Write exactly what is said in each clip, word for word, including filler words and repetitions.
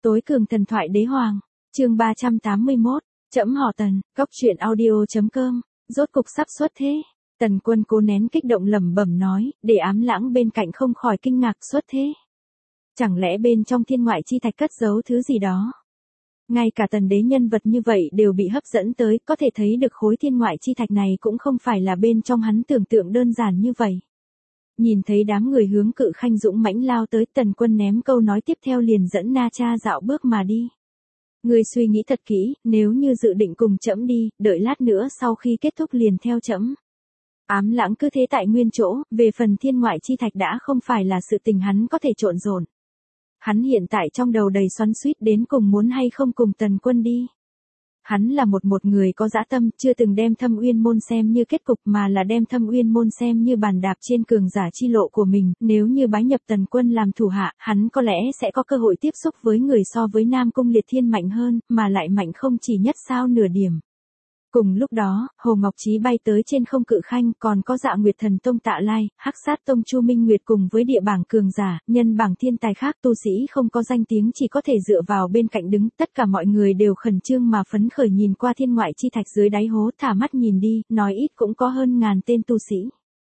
Tối cường thần thoại đế hoàng, chương ba trăm tám mươi mốt, trẫm họ Tần, cóc truyện audio.com, rốt cục sắp xuất thế. Tần Quân cố nén kích động lẩm bẩm nói, để Ám Lãng bên cạnh không khỏi kinh ngạc, xuất thế. Chẳng lẽ bên trong thiên ngoại chi thạch cất giấu thứ gì đó? Ngay cả tần đế nhân vật như vậy đều bị hấp dẫn tới, có thể thấy được khối thiên ngoại chi thạch này cũng không phải là bên trong hắn tưởng tượng đơn giản như vậy. Nhìn thấy đám người hướng Cự Khanh dũng mãnh lao tới, Tần Quân ném câu nói tiếp theo liền dẫn Na Cha dạo bước mà đi. Ngươi suy nghĩ thật kỹ, nếu như dự định cùng trẫm đi, đợi lát nữa sau khi kết thúc liền theo trẫm. Ám Lãng cứ thế tại nguyên chỗ, về phần thiên ngoại chi thạch đã không phải là sự tình hắn có thể trộn rộn. Hắn hiện tại trong đầu đầy xoắn xuýt đến cùng muốn hay không cùng Tần Quân đi. Hắn là một một người có dã tâm, chưa từng đem Thâm Uyên môn xem như kết cục mà là đem Thâm Uyên môn xem như bàn đạp trên cường giả chi lộ của mình, nếu như bái nhập Tần Quân làm thủ hạ, hắn có lẽ sẽ có cơ hội tiếp xúc với người so với Nam Cung Liệt Thiên mạnh hơn, mà lại mạnh không chỉ nhất sao nửa điểm. Cùng lúc đó, Hồ Ngọc Chí bay tới trên không Cự Khanh, còn có Dạ Nguyệt Thần Tông Tạ Lai, Hắc Sát Tông Chu Minh Nguyệt cùng với địa bảng cường giả, nhân bảng thiên tài khác tu sĩ không có danh tiếng chỉ có thể dựa vào bên cạnh đứng, tất cả mọi người đều khẩn trương mà phấn khởi nhìn qua thiên ngoại chi thạch dưới đáy hố, thả mắt nhìn đi, nói ít cũng có hơn ngàn tên tu sĩ.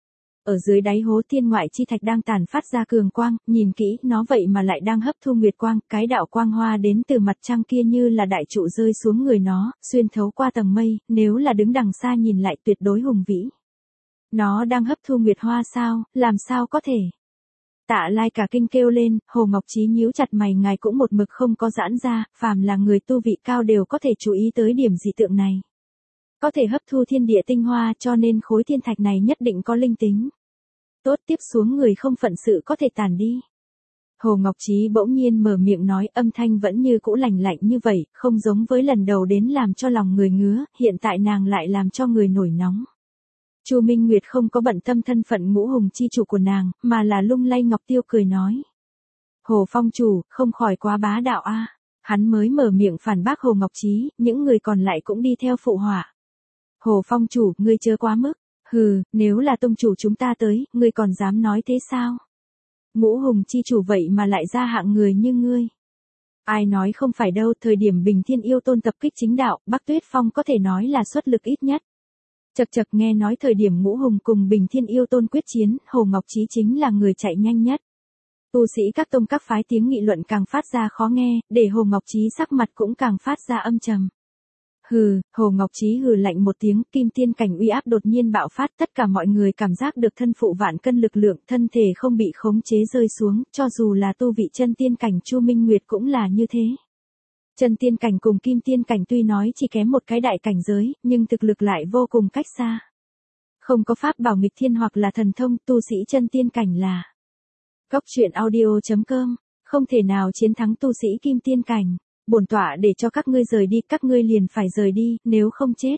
Ở dưới đáy hố thiên ngoại chi thạch đang tản phát ra cường quang, nhìn kỹ, nó vậy mà lại đang hấp thu nguyệt quang, cái đạo quang hoa đến từ mặt trăng kia như là đại trụ rơi xuống người nó, xuyên thấu qua tầng mây, nếu là đứng đằng xa nhìn lại tuyệt đối hùng vĩ. Nó đang hấp thu nguyệt hoa sao, làm sao có thể? Tạ Lai cả kinh kêu lên, Hồ Ngọc Chí nhíu chặt mày, ngài cũng một mực không có giãn ra, phàm là người tu vị cao đều có thể chú ý tới điểm dị tượng này. Có thể hấp thu thiên địa tinh hoa cho nên khối thiên thạch này nhất định có linh tính. Tốt, tiếp xuống người không phận sự có thể tản đi. Hồ Ngọc Chí bỗng nhiên mở miệng nói, âm thanh vẫn như cũ lạnh lạnh như vậy, không giống với lần đầu đến làm cho lòng người ngứa, hiện tại nàng lại làm cho người nổi nóng. Chu Minh Nguyệt không có bận tâm thân phận ngũ hùng chi chủ của nàng, mà là lung lay ngọc tiêu cười nói. Hồ Phong chủ, không khỏi quá bá đạo a. À. Hắn mới mở miệng phản bác Hồ Ngọc Chí, những người còn lại cũng đi theo phụ họa. Hồ Phong chủ, ngươi chớ quá mức. Hừ, nếu là tông chủ chúng ta tới, ngươi còn dám nói thế sao? Ngũ hùng chi chủ vậy mà lại ra hạng người như ngươi. Ai nói không phải đâu, thời điểm Bình Thiên Yêu Tôn tập kích chính đạo, Bắc Tuyết Phong có thể nói là xuất lực ít nhất. Chật chật, nghe nói thời điểm Ngũ Hùng cùng Bình Thiên Yêu Tôn quyết chiến, Hồ Ngọc Chí chính là người chạy nhanh nhất. Tu sĩ các tông các phái tiếng nghị luận càng phát ra khó nghe, để Hồ Ngọc Chí sắc mặt cũng càng phát ra âm trầm. Hừ, Hồ Ngọc Chí hừ lạnh một tiếng, kim tiên cảnh uy áp đột nhiên bạo phát, tất cả mọi người cảm giác được thân phụ vạn cân lực lượng, thân thể không bị khống chế rơi xuống, cho dù là tu vị chân tiên cảnh Chu Minh Nguyệt cũng là như thế. Chân tiên cảnh cùng kim tiên cảnh tuy nói chỉ kém một cái đại cảnh giới, nhưng thực lực lại vô cùng cách xa. Không có pháp bảo nghịch thiên hoặc là thần thông, tu sĩ chân tiên cảnh là cóc truyện audio.com, không thể nào chiến thắng tu sĩ kim tiên cảnh. Bổn tọa để cho các ngươi rời đi, các ngươi liền phải rời đi, nếu không chết.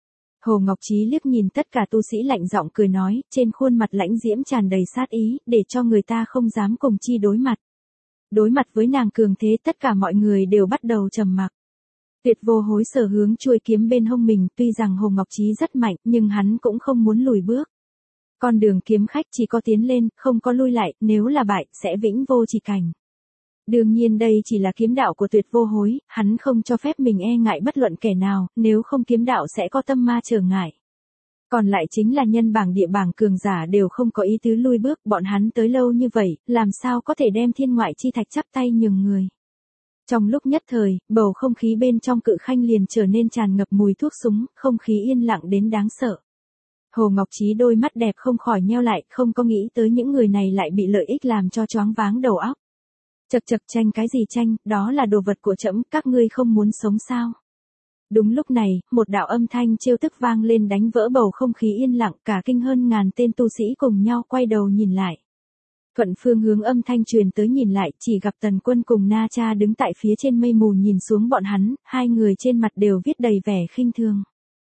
Hồ Ngọc Chí liếc nhìn tất cả tu sĩ lạnh giọng cười nói, trên khuôn mặt lãnh diễm tràn đầy sát ý, để cho người ta không dám cùng chi đối mặt. Đối mặt với nàng cường thế, tất cả mọi người đều bắt đầu trầm mặc. Tuyệt Vô Hối sở hướng chuôi kiếm bên hông mình, tuy rằng Hồ Ngọc Chí rất mạnh, nhưng hắn cũng không muốn lùi bước. Con đường kiếm khách chỉ có tiến lên, không có lui lại, nếu là bại, sẽ vĩnh vô chỉ cảnh. Đương nhiên đây chỉ là kiếm đạo của Tuyệt Vô Hối, hắn không cho phép mình e ngại bất luận kẻ nào, nếu không kiếm đạo sẽ có tâm ma trở ngại. Còn lại chính là nhân bảng địa bảng cường giả đều không có ý tứ lui bước, bọn hắn tới lâu như vậy, làm sao có thể đem thiên ngoại chi thạch chắp tay nhường người. Trong lúc nhất thời, bầu không khí bên trong Cự Khanh liền trở nên tràn ngập mùi thuốc súng, không khí yên lặng đến đáng sợ. Hồ Ngọc Chí đôi mắt đẹp không khỏi nheo lại, không có nghĩ tới những người này lại bị lợi ích làm cho choáng váng đầu óc. Chật chật, tranh cái gì tranh, đó là đồ vật của trẫm, các ngươi không muốn sống sao? Đúng lúc này, một đạo âm thanh trêu tức vang lên đánh vỡ bầu không khí yên lặng, cả kinh hơn ngàn tên tu sĩ cùng nhau quay đầu nhìn lại. Thuận phương hướng âm thanh truyền tới nhìn lại, chỉ gặp Tần Quân cùng Na Cha đứng tại phía trên mây mù nhìn xuống bọn hắn, hai người trên mặt đều viết đầy vẻ khinh thường.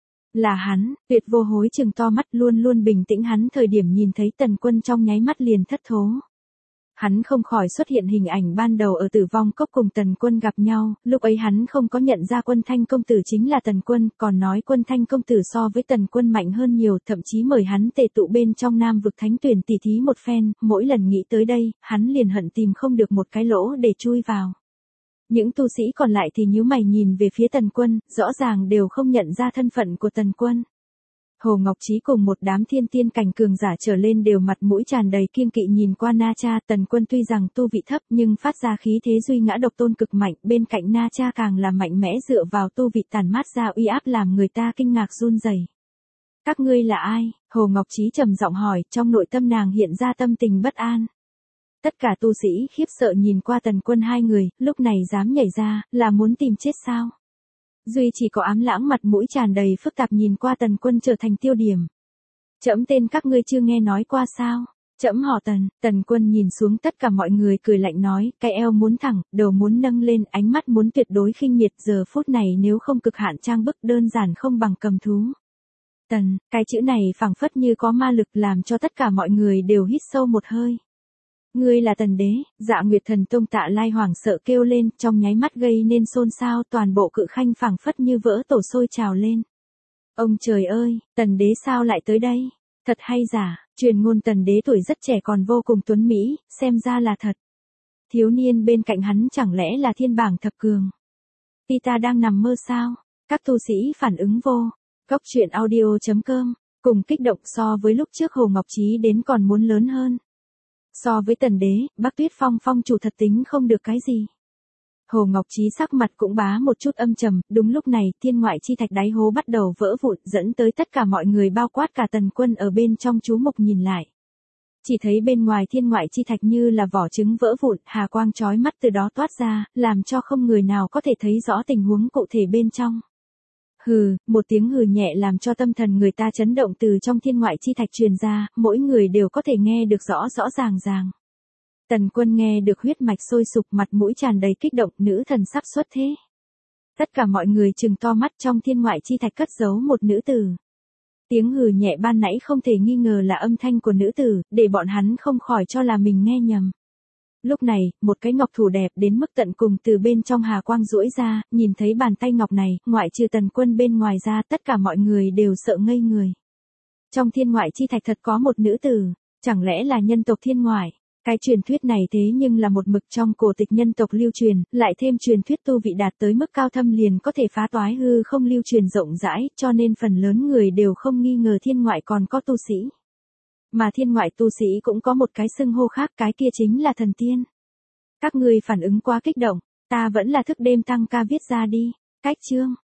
Là hắn, Tuyệt Vô Hối trừng to mắt, luôn luôn bình tĩnh hắn thời điểm nhìn thấy Tần Quân trong nháy mắt liền thất thố. Hắn không khỏi xuất hiện hình ảnh ban đầu ở Tử Vong Cốc cùng Tần Quân gặp nhau, lúc ấy hắn không có nhận ra Quân Thanh công tử chính là Tần Quân, còn nói Quân Thanh công tử so với Tần Quân mạnh hơn nhiều, thậm chí mời hắn tề tụ bên trong Nam vực thánh tuyển tỉ thí một phen, mỗi lần nghĩ tới đây, hắn liền hận tìm không được một cái lỗ để chui vào. Những tu sĩ còn lại thì nhíu mày nhìn về phía Tần Quân, rõ ràng đều không nhận ra thân phận của Tần Quân. Hồ Ngọc Trí cùng một đám thiên tiên cảnh cường giả trở lên đều mặt mũi tràn đầy kiêng kỵ nhìn qua Na Cha. Tần Quân tuy rằng tu vị thấp nhưng phát ra khí thế duy ngã độc tôn cực mạnh, bên cạnh Na Cha càng là mạnh mẽ dựa vào tu vị tản mát ra uy áp làm người ta kinh ngạc run rẩy. Các ngươi là ai? Hồ Ngọc Trí trầm giọng hỏi, trong nội tâm nàng hiện ra tâm tình bất an. Tất cả tu sĩ khiếp sợ nhìn qua Tần Quân hai người, lúc này dám nhảy ra, là muốn tìm chết sao? Duy chỉ có Ám Lãng mặt mũi tràn đầy phức tạp nhìn qua Tần Quân trở thành tiêu điểm. Trẫm tên các ngươi chưa nghe nói qua sao? Trẫm họ Tần. Tần Quân nhìn xuống tất cả mọi người cười lạnh nói, cái eo muốn thẳng, đầu muốn nâng lên, ánh mắt muốn tuyệt đối khinh miệt, giờ phút này nếu không cực hạn trang bức đơn giản không bằng cầm thú. Tần, cái chữ này phảng phất như có ma lực làm cho tất cả mọi người đều hít sâu một hơi. Ngươi là Tần Đế. Dạ Nguyệt Thần Tông Tạ Lai hoảng sợ kêu lên, trong nháy mắt gây nên xôn xao, toàn bộ cự khanh phảng phất như vỡ tổ sôi trào lên. Ông trời ơi, Tần Đế sao lại tới đây? Thật hay giả? Truyền ngôn Tần Đế tuổi rất trẻ còn vô cùng tuấn mỹ, xem ra là thật. Thiếu niên bên cạnh hắn chẳng lẽ là thiên bảng thập cường? Tita đang nằm mơ sao? Các tu sĩ phản ứng vô. Góc truyện audio chấm com, cùng kích động so với lúc trước Hồ Ngọc Trí đến còn muốn lớn hơn. So với Tần Đế, Bắc Tuyết Phong phong chủ thật tính không được cái gì. Hồ Ngọc Trí sắc mặt cũng bá một chút âm trầm, đúng lúc này, thiên ngoại chi thạch đáy hố bắt đầu vỡ vụn, dẫn tới tất cả mọi người bao quát cả Tần Quân ở bên trong chú mục nhìn lại. Chỉ thấy bên ngoài thiên ngoại chi thạch như là vỏ trứng vỡ vụn, hà quang chói mắt từ đó toát ra, làm cho không người nào có thể thấy rõ tình huống cụ thể bên trong. Hừ, một tiếng hừ nhẹ làm cho tâm thần người ta chấn động từ trong thiên ngoại chi thạch truyền ra, mỗi người đều có thể nghe được rõ rõ ràng ràng. Tần Quân nghe được huyết mạch sôi sục, mặt mũi tràn đầy kích động, nữ thần sắp xuất thế. Tất cả mọi người trừng to mắt, trong thiên ngoại chi thạch cất giấu một nữ tử. Tiếng hừ nhẹ ban nãy không thể nghi ngờ là âm thanh của nữ tử, để bọn hắn không khỏi cho là mình nghe nhầm. Lúc này, một cái ngọc thủ đẹp đến mức tận cùng từ bên trong hà quang duỗi ra, nhìn thấy bàn tay ngọc này, ngoại trừ Tần Quân bên ngoài ra, tất cả mọi người đều sợ ngây người. Trong thiên ngoại chi thạch thật có một nữ tử, chẳng lẽ là nhân tộc thiên ngoại? Cái truyền thuyết này thế nhưng là một mực trong cổ tịch nhân tộc lưu truyền, lại thêm truyền thuyết tu vị đạt tới mức cao thâm liền có thể phá toái hư không lưu truyền rộng rãi, cho nên phần lớn người đều không nghi ngờ thiên ngoại còn có tu sĩ. Mà thiên ngoại tu sĩ cũng có một cái xưng hô khác, cái kia chính là thần tiên. Các người phản ứng quá kích động, ta vẫn là thức đêm tăng ca viết ra đi. Cách chương.